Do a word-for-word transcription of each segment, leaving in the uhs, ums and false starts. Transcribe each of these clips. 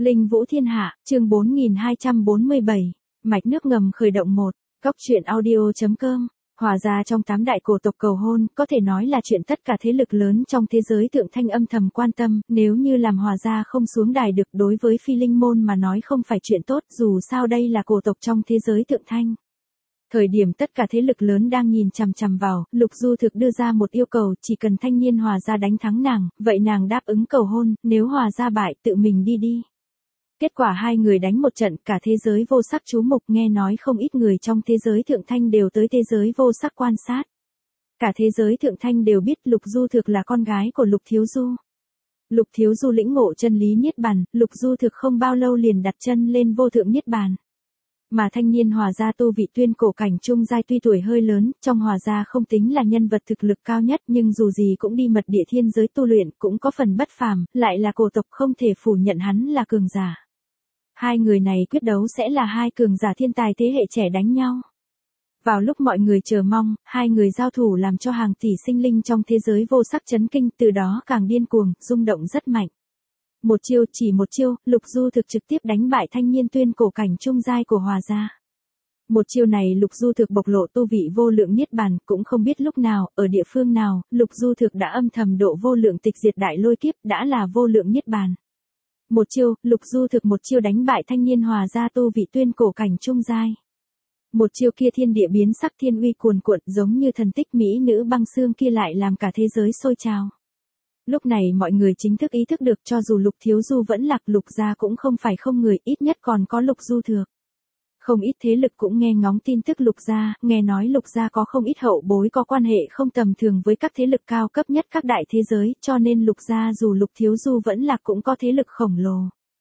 Linh Vũ Thiên Hạ, chương bốn nghìn hai trăm bốn mươi bảy, mạch nước ngầm khởi động một, góc truyện audio.com. Hòa gia trong tám đại cổ tộc cầu hôn, có thể nói là chuyện tất cả thế lực lớn trong thế giới Thượng Thanh âm thầm quan tâm, nếu như làm Hòa gia không xuống đài được đối với Phi Linh môn mà nói không phải chuyện tốt, dù sao đây là cổ tộc trong thế giới Thượng Thanh. Thời điểm tất cả thế lực lớn đang nhìn chằm chằm vào, Lục Du Thực đưa ra một yêu cầu, chỉ cần thanh niên Hòa gia đánh thắng nàng, vậy nàng đáp ứng cầu hôn, nếu Hòa gia bại tự mình đi đi. Kết quả hai người đánh một trận, cả thế giới vô sắc chú mục, nghe nói không ít người trong thế giới Thượng Thanh đều tới thế giới vô sắc quan sát. Cả thế giới Thượng Thanh đều biết Lục Du Thực là con gái của Lục Thiếu Du. Lục Thiếu Du lĩnh ngộ chân lý niết bàn, Lục Du Thực không bao lâu liền đặt chân lên vô thượng niết bàn. Mà thanh niên Hòa gia tu vị tuyên cổ cảnh trung giai, tuy tuổi hơi lớn, trong Hòa gia không tính là nhân vật thực lực cao nhất, nhưng dù gì cũng đi mật địa thiên giới tu luyện, cũng có phần bất phàm, lại là cổ tộc, không thể phủ nhận hắn là cường giả. Hai người này quyết đấu sẽ là hai cường giả thiên tài thế hệ trẻ đánh nhau. Vào lúc mọi người chờ mong, hai người giao thủ làm cho hàng tỷ sinh linh trong thế giới vô sắc chấn kinh, từ đó càng điên cuồng, rung động rất mạnh. Một chiêu, chỉ một chiêu, Lục Du Thực trực tiếp đánh bại thanh niên tuyên cổ cảnh trung giai của Hòa gia. Một chiêu này Lục Du Thực bộc lộ tu vị vô lượng niết bàn, cũng không biết lúc nào, ở địa phương nào, Lục Du Thực đã âm thầm độ vô lượng tịch diệt đại lôi kiếp, đã là vô lượng niết bàn. Một chiêu, Lục Du Thực một chiêu đánh bại thanh niên Hòa gia tu vị tuyên cổ cảnh trung giai. Một chiêu kia thiên địa biến sắc, thiên uy cuồn cuộn, giống như thần tích mỹ nữ băng xương kia lại làm cả thế giới sôi trào. Lúc này mọi người chính thức ý thức được, cho dù Lục Thiếu Du vẫn lạc, Lục gia cũng không phải không người, ít nhất còn có Lục Du Thực. Không ít thế lực cũng nghe ngóng tin tức Lục gia, nghe nói Lục gia có không ít hậu bối có quan hệ không tầm thường với các thế lực cao cấp nhất các đại thế giới, cho nên Lục gia dù Lục Thiếu Du vẫn lạc cũng có thế lực khổng lồ.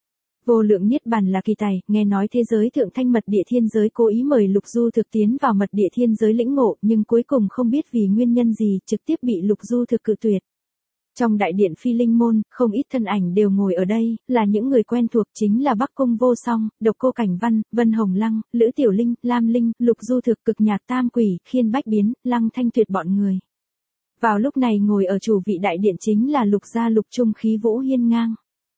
Vô lượng niết bàn là kỳ tài, nghe nói thế giới Thượng Thanh mật địa thiên giới cố ý mời Lục Du Thực tiến vào mật địa thiên giới lĩnh ngộ, nhưng cuối cùng không biết vì nguyên nhân gì, trực tiếp bị Lục Du Thực cự tuyệt. Trong đại điện Phi Linh môn, không ít thân ảnh đều ngồi ở đây, là những người quen thuộc, chính là Bắc Cung Vô Song, Độc Cô Cảnh Văn, Vân Hồng Lăng, Lữ Tiểu Linh, Lam Linh, Lục Du Thực, Cực Nhạc Tam Quỷ, Khiên Bách Biến, Lăng Thanh Tuyệt bọn người. Vào lúc này ngồi ở chủ vị đại điện chính là Lục gia Lục Trung, khí vũ hiên ngang.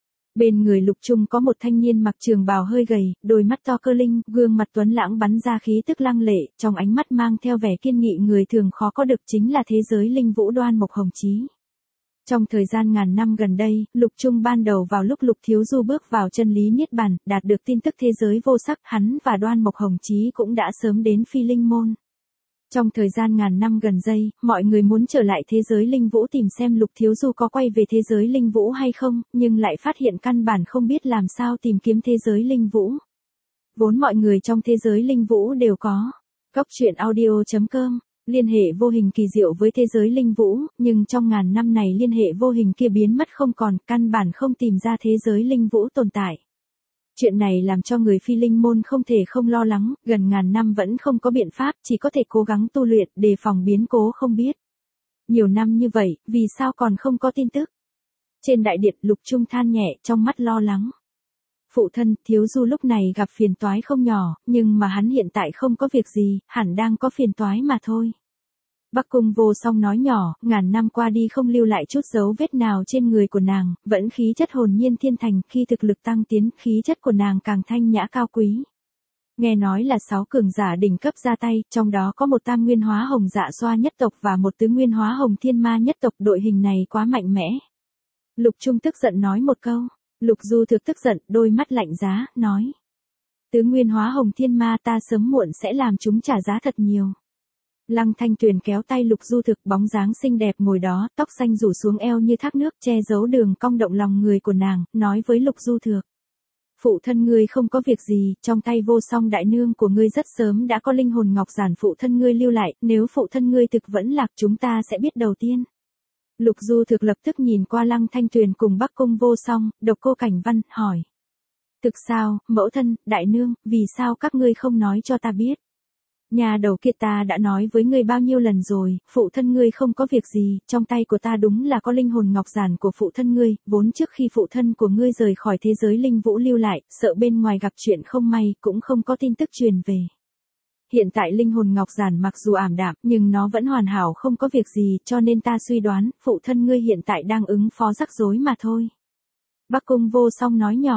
Bên người Lục Trung có một thanh niên mặc trường bào hơi gầy, đôi mắt to cơ linh, gương mặt tuấn lãng bắn ra khí tức lăng lệ, trong ánh mắt mang theo vẻ kiên nghị người thường khó có được, chính là thế giới linh vũ Đoan Mộc Hồng Chí. Trong thời gian ngàn năm gần đây, Lục Trung ban đầu vào lúc Lục Thiếu Du bước vào chân lý niết bàn, đạt được tin tức thế giới vô sắc, hắn và Đoan Mộc Hồng Chí cũng đã sớm đến Phi Linh môn. Trong thời gian ngàn năm gần đây, mọi người muốn trở lại thế giới linh vũ tìm xem Lục Thiếu Du có quay về thế giới linh vũ hay không, nhưng lại phát hiện căn bản không biết làm sao tìm kiếm thế giới linh vũ. Vốn mọi người trong thế giới linh vũ đều có. Góc truyện audio.com. Liên hệ vô hình kỳ diệu với thế giới linh vũ, nhưng trong ngàn năm này liên hệ vô hình kia biến mất không còn, căn bản không tìm ra thế giới linh vũ tồn tại. Chuyện này làm cho người Phi Linh môn không thể không lo lắng, gần ngàn năm vẫn không có biện pháp, chỉ có thể cố gắng tu luyện, đề phòng biến cố không biết. Nhiều năm như vậy, vì sao còn không có tin tức? Trên đại điện, Lục Trung than nhẹ, trong mắt lo lắng. Phụ thân, Thiếu Du lúc này gặp phiền toái không nhỏ, nhưng mà hắn hiện tại không có việc gì, hẳn đang có phiền toái mà thôi. Bắc Cung Vô Song nói nhỏ, ngàn năm qua đi không lưu lại chút dấu vết nào trên người của nàng, vẫn khí chất hồn nhiên thiên thành, khi thực lực tăng tiến, khí chất của nàng càng thanh nhã cao quý. Nghe nói là sáu cường giả đỉnh cấp ra tay, trong đó có một tam nguyên hóa hồng dạ xoa nhất tộc và một tứ nguyên hóa hồng thiên ma nhất tộc, đội hình này quá mạnh mẽ. Lục Trung tức giận nói một câu. Lục Du Thực tức giận, đôi mắt lạnh giá, nói. Tứ nguyên hóa hồng thiên ma, ta sớm muộn sẽ làm chúng trả giá thật nhiều. Lăng Thanh Tuyền kéo tay Lục Du Thực, bóng dáng xinh đẹp ngồi đó, tóc xanh rủ xuống eo như thác nước, che giấu đường cong động lòng người của nàng, nói với Lục Du Thực. Phụ thân ngươi không có việc gì, trong tay Vô Song đại nương của ngươi rất sớm đã có linh hồn ngọc giản phụ thân ngươi lưu lại, nếu phụ thân ngươi thực vẫn lạc chúng ta sẽ biết đầu tiên. Lục Du Thực lập tức nhìn qua Lăng Thanh Tuyền cùng Bắc Cung Vô Song, Độc Cô Cảnh Văn, hỏi. Thực sao, mẫu thân, đại nương, vì sao các ngươi không nói cho ta biết? Nhà đầu kia ta đã nói với ngươi bao nhiêu lần rồi, phụ thân ngươi không có việc gì, trong tay của ta đúng là có linh hồn ngọc giản của phụ thân ngươi, vốn trước khi phụ thân của ngươi rời khỏi thế giới linh vũ lưu lại, sợ bên ngoài gặp chuyện không may, cũng không có tin tức truyền về. Hiện tại linh hồn ngọc giản mặc dù ảm đạm, nhưng nó vẫn hoàn hảo không có việc gì, cho nên ta suy đoán, phụ thân ngươi hiện tại đang ứng phó rắc rối mà thôi. Bắc Cung Vô Song nói nhỏ,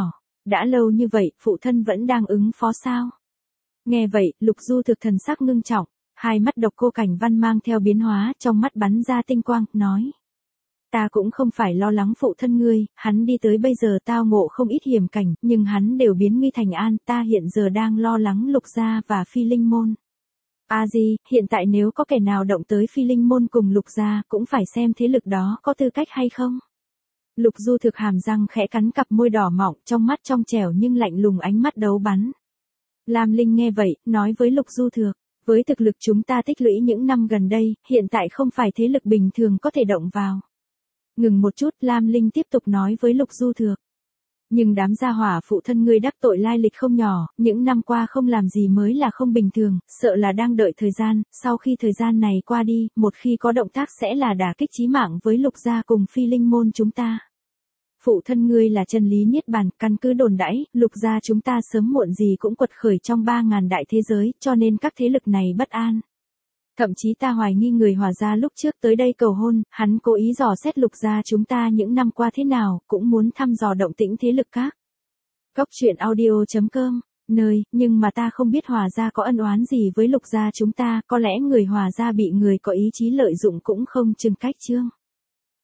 Đã lâu như vậy, phụ thân vẫn đang ứng phó sao? Nghe vậy, Lục Du Thực thần sắc ngưng trọng, hai mắt Độc Cô Cảnh Văn mang theo biến hóa, trong mắt bắn ra tinh quang, nói. Ta cũng không phải lo lắng phụ thân ngươi, hắn đi tới bây giờ tao ngộ không ít hiểm cảnh, nhưng hắn đều biến nguy thành an, ta hiện giờ đang lo lắng Lục gia và Phi Linh môn. A Di, hiện tại nếu có kẻ nào động tới Phi Linh môn cùng Lục gia, cũng phải xem thế lực đó có tư cách hay không. Lục Du Thực hàm răng khẽ cắn cặp môi đỏ mọng, trong mắt trong trẻo nhưng lạnh lùng ánh mắt đấu bắn. Lam Linh nghe vậy, nói với Lục Du Thực, với thực lực chúng ta tích lũy những năm gần đây, hiện tại không phải thế lực bình thường có thể động vào. Ngừng một chút, Lam Linh tiếp tục nói với Lục Du Thực. Nhưng đám gia hỏa phụ thân ngươi đắc tội lai lịch không nhỏ, những năm qua không làm gì mới là không bình thường, sợ là đang đợi thời gian, sau khi thời gian này qua đi, một khi có động tác sẽ là đả kích chí mạng với Lục gia cùng Phi Linh môn chúng ta. Phụ thân ngươi là chân lý niết bàn, căn cứ đồn đãi, Lục gia chúng ta sớm muộn gì cũng quật khởi trong ba ngàn đại thế giới, cho nên các thế lực này bất an. Thậm chí ta hoài nghi người Hòa gia lúc trước tới đây cầu hôn, hắn cố ý dò xét Lục gia chúng ta những năm qua thế nào, cũng muốn thăm dò động tĩnh thế lực các. Góc truyện audio chấm com, nơi, nhưng mà ta không biết Hòa gia có ân oán gì với Lục gia chúng ta, có lẽ người Hòa gia bị người có ý chí lợi dụng cũng không chừng cách chương.